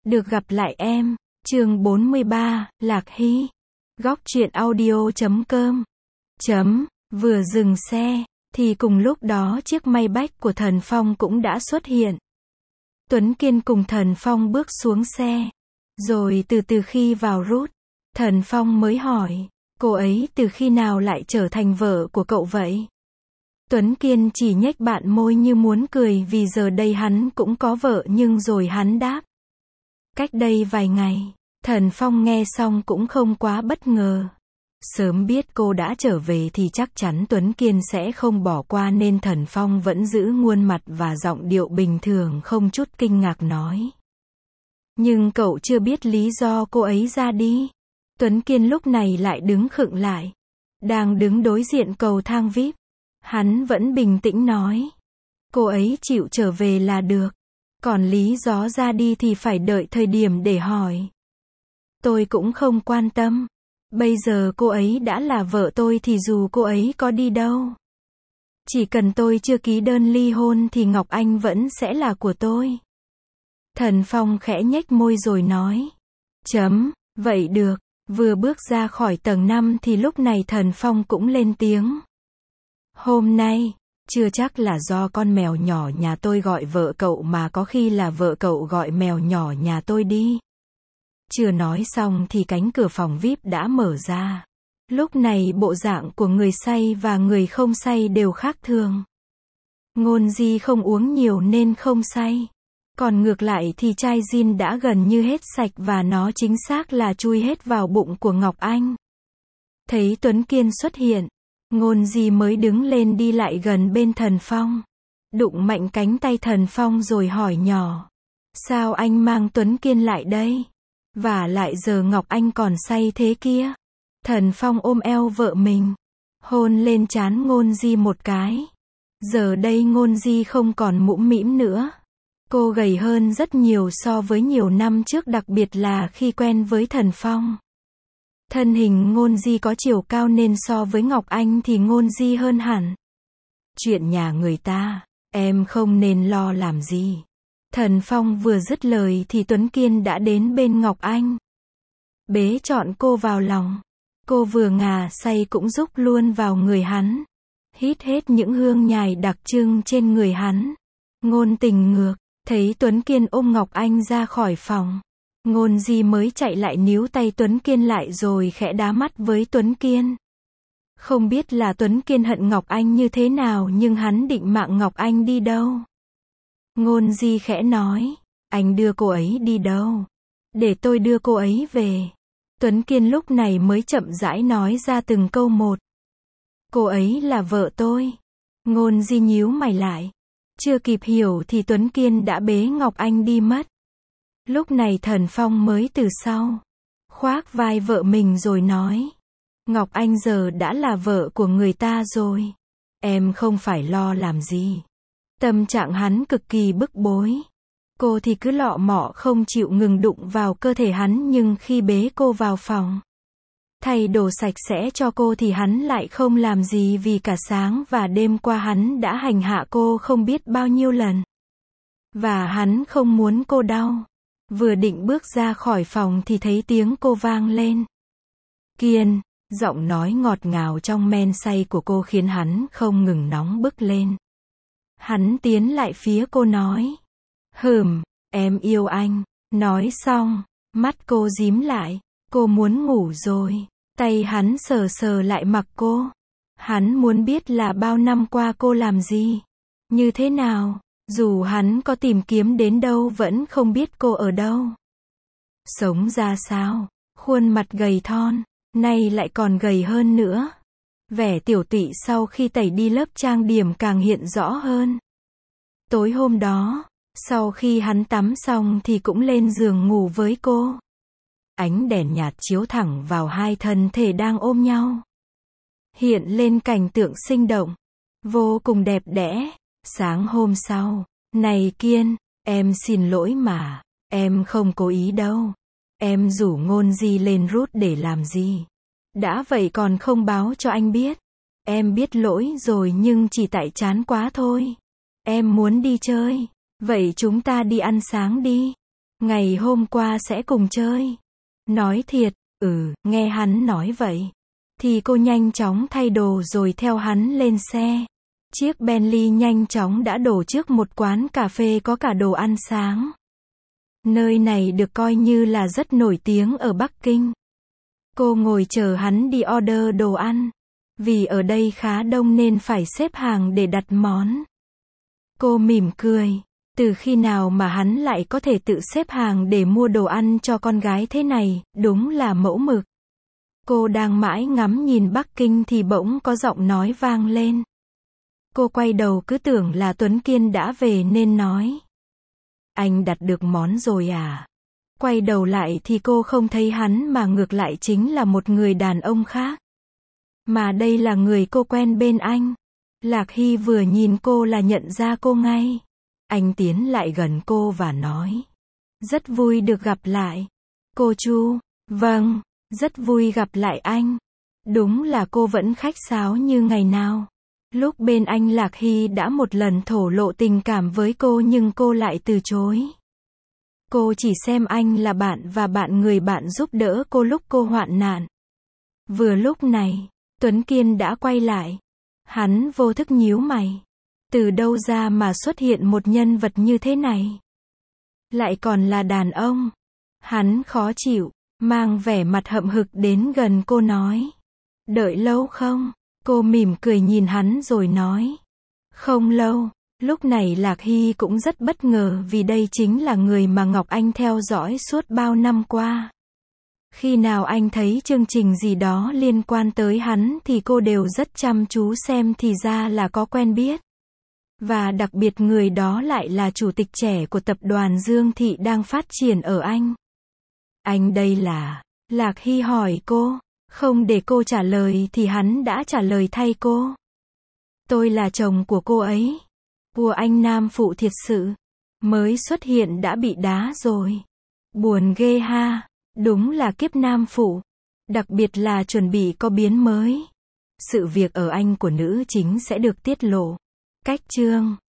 Được gặp lại em. Chương 43, Lạc Hy. Góc truyện audio.com. Vừa dừng xe, thì cùng lúc đó chiếc Maybach của Thần Phong cũng đã xuất hiện. Tuấn Kiên cùng Thần Phong bước xuống xe. Rồi từ khi vào rút, Thần Phong mới hỏi, cô ấy từ khi nào lại trở thành vợ của cậu vậy? Tuấn Kiên chỉ nhếch bạn môi như muốn cười vì giờ đây hắn cũng có vợ nhưng rồi hắn đáp. Cách đây vài ngày. Thần Phong nghe xong cũng không quá bất ngờ. Sớm biết cô đã trở về thì chắc chắn Tuấn Kiên sẽ không bỏ qua nên Thần Phong vẫn giữ khuôn mặt và giọng điệu bình thường không chút kinh ngạc nói. Nhưng cậu chưa biết lý do cô ấy ra đi. Tuấn Kiên lúc này lại đứng khựng lại. Đang đứng đối diện cầu thang VIP. Hắn vẫn bình tĩnh nói. Cô ấy chịu trở về là được. Còn lý do ra đi thì phải đợi thời điểm để hỏi. Tôi cũng không quan tâm. Bây giờ cô ấy đã là vợ tôi thì dù cô ấy có đi đâu. Chỉ cần tôi chưa ký đơn ly hôn thì Ngọc Anh vẫn sẽ là của tôi. Thần Phong khẽ nhếch môi rồi nói. Vậy được. Vừa bước ra khỏi tầng 5 thì lúc này Thần Phong cũng lên tiếng. Hôm nay, chưa chắc là do con mèo nhỏ nhà tôi gọi vợ cậu mà có khi là vợ cậu gọi mèo nhỏ nhà tôi đi. Chưa nói xong thì cánh cửa phòng VIP đã mở ra. Lúc này bộ dạng của người say và người không say đều khác thường. Ngôn Di không uống nhiều nên không say. Còn ngược lại thì chai gin đã gần như hết sạch và nó chính xác là chui hết vào bụng của Ngọc Anh. Thấy Tuấn Kiên xuất hiện, Ngôn Di mới đứng lên đi lại gần bên Thần Phong. Đụng mạnh cánh tay Thần Phong rồi hỏi nhỏ. Sao anh mang Tuấn Kiên lại đây? Và lại giờ Ngọc Anh còn say thế kia. Thần Phong ôm eo vợ mình. Hôn lên trán Ngôn Di một cái. Giờ đây Ngôn Di không còn mũm mĩm nữa. Cô gầy hơn rất nhiều so với nhiều năm trước, đặc biệt là khi quen với Thần Phong. Thân hình Ngôn Di có chiều cao nên so với Ngọc Anh thì Ngôn Di hơn hẳn. Chuyện nhà người ta, em không nên lo làm gì. Thần Phong vừa dứt lời thì Tuấn Kiên đã đến bên Ngọc Anh. Bế trọn cô vào lòng. Cô vừa ngà say cũng rúc luôn vào người hắn. Hít hết những hương nhài đặc trưng trên người hắn. Ngôn Tình ngược, thấy Tuấn Kiên ôm Ngọc Anh ra khỏi phòng. Ngôn Di mới chạy lại níu tay Tuấn Kiên lại rồi khẽ đá mắt với Tuấn Kiên. Không biết là Tuấn Kiên hận Ngọc Anh như thế nào nhưng hắn định mạng Ngọc Anh đi đâu. Ngôn Di khẽ nói, anh đưa cô ấy đi đâu? Để tôi đưa cô ấy về. Tuấn Kiên lúc này mới chậm rãi nói ra từng câu một. Cô ấy là vợ tôi. Ngôn Di nhíu mày lại. Chưa kịp hiểu thì Tuấn Kiên đã bế Ngọc Anh đi mất. Lúc này Thần Phong mới từ sau khoác vai vợ mình rồi nói. Ngọc Anh giờ đã là vợ của người ta rồi. Em không phải lo làm gì. Tâm trạng hắn cực kỳ bức bối. Cô thì cứ lọ mọ không chịu ngừng đụng vào cơ thể hắn nhưng khi bế cô vào phòng, thay đồ sạch sẽ cho cô thì hắn lại không làm gì vì cả sáng và đêm qua hắn đã hành hạ cô không biết bao nhiêu lần. Và hắn không muốn cô đau. Vừa định bước ra khỏi phòng thì thấy tiếng cô vang lên. Kiên, giọng nói ngọt ngào trong men say của cô khiến hắn không ngừng nóng bức lên. Hắn tiến lại phía cô nói. Em yêu anh. Nói xong, mắt cô rím lại. Cô muốn ngủ rồi. Tay hắn sờ sờ lại mặt cô. Hắn muốn biết là bao năm qua cô làm gì, như thế nào. Dù hắn có tìm kiếm đến đâu vẫn không biết cô ở đâu. Sống ra sao. Khuôn mặt gầy thon, nay lại còn gầy hơn nữa. Vẻ tiểu tụy sau khi tẩy đi lớp trang điểm càng hiện rõ hơn. Tối hôm đó, sau khi hắn tắm xong thì cũng lên giường ngủ với cô. Ánh đèn nhạt chiếu thẳng vào hai thân thể đang ôm nhau. Hiện lên cảnh tượng sinh động, vô cùng đẹp đẽ. Sáng hôm sau, này Kiên, em xin lỗi mà, em không cố ý đâu. Em rủ Ngôn Di lên rút để làm gì? Đã vậy còn không báo cho anh biết. Em biết lỗi rồi nhưng chỉ tại chán quá thôi. Em muốn đi chơi. Vậy chúng ta đi ăn sáng đi. Ngày hôm qua sẽ cùng chơi. Nói thiệt, nghe hắn nói vậy. Thì cô nhanh chóng thay đồ rồi theo hắn lên xe. Chiếc Bentley nhanh chóng đã đổ trước một quán cà phê có cả đồ ăn sáng. Nơi này được coi như là rất nổi tiếng ở Bắc Kinh. Cô ngồi chờ hắn đi order đồ ăn. Vì ở đây khá đông nên phải xếp hàng để đặt món. Cô mỉm cười. Từ khi nào mà hắn lại có thể tự xếp hàng để mua đồ ăn cho con gái thế này, đúng là mẫu mực. Cô đang mãi ngắm nhìn Bắc Kinh thì bỗng có giọng nói vang lên. Cô quay đầu cứ tưởng là Tuấn Kiên đã về nên nói. Anh đặt được món rồi à? Quay đầu lại thì cô không thấy hắn mà ngược lại chính là một người đàn ông khác. Mà đây là người cô quen bên anh. Lạc Hy vừa nhìn cô là nhận ra cô ngay. Anh tiến lại gần cô và nói. Rất vui được gặp lại. Cô Chu, vâng, rất vui gặp lại anh. Đúng là cô vẫn khách sáo như ngày nào. Lúc bên anh Lạc Hy đã một lần thổ lộ tình cảm với cô nhưng cô lại từ chối. Cô chỉ xem anh là bạn và người bạn giúp đỡ cô lúc cô hoạn nạn. Vừa lúc này, Tuấn Kiên đã quay lại. Hắn vô thức nhíu mày. Từ đâu ra mà xuất hiện một nhân vật như thế này? Lại còn là đàn ông. Hắn khó chịu, mang vẻ mặt hậm hực đến gần cô nói. Đợi lâu không? Cô mỉm cười nhìn hắn rồi nói. Không lâu. Lúc này Lạc Hy cũng rất bất ngờ vì đây chính là người mà Ngọc Anh theo dõi suốt bao năm qua. Khi nào anh thấy chương trình gì đó liên quan tới hắn thì cô đều rất chăm chú xem thì ra là có quen biết. Và đặc biệt người đó lại là chủ tịch trẻ của tập đoàn Dương Thị đang phát triển ở Anh. Anh đây là... Lạc Hy hỏi cô. Không để cô trả lời thì hắn đã trả lời thay cô. Tôi là chồng của cô ấy. Của anh nam phụ thiệt sự. Mới xuất hiện đã bị đá rồi. Buồn ghê ha. Đúng là kiếp nam phụ. Đặc biệt là chuẩn bị có biến mới. Sự việc ở Anh của nữ chính sẽ được tiết lộ. Cách chương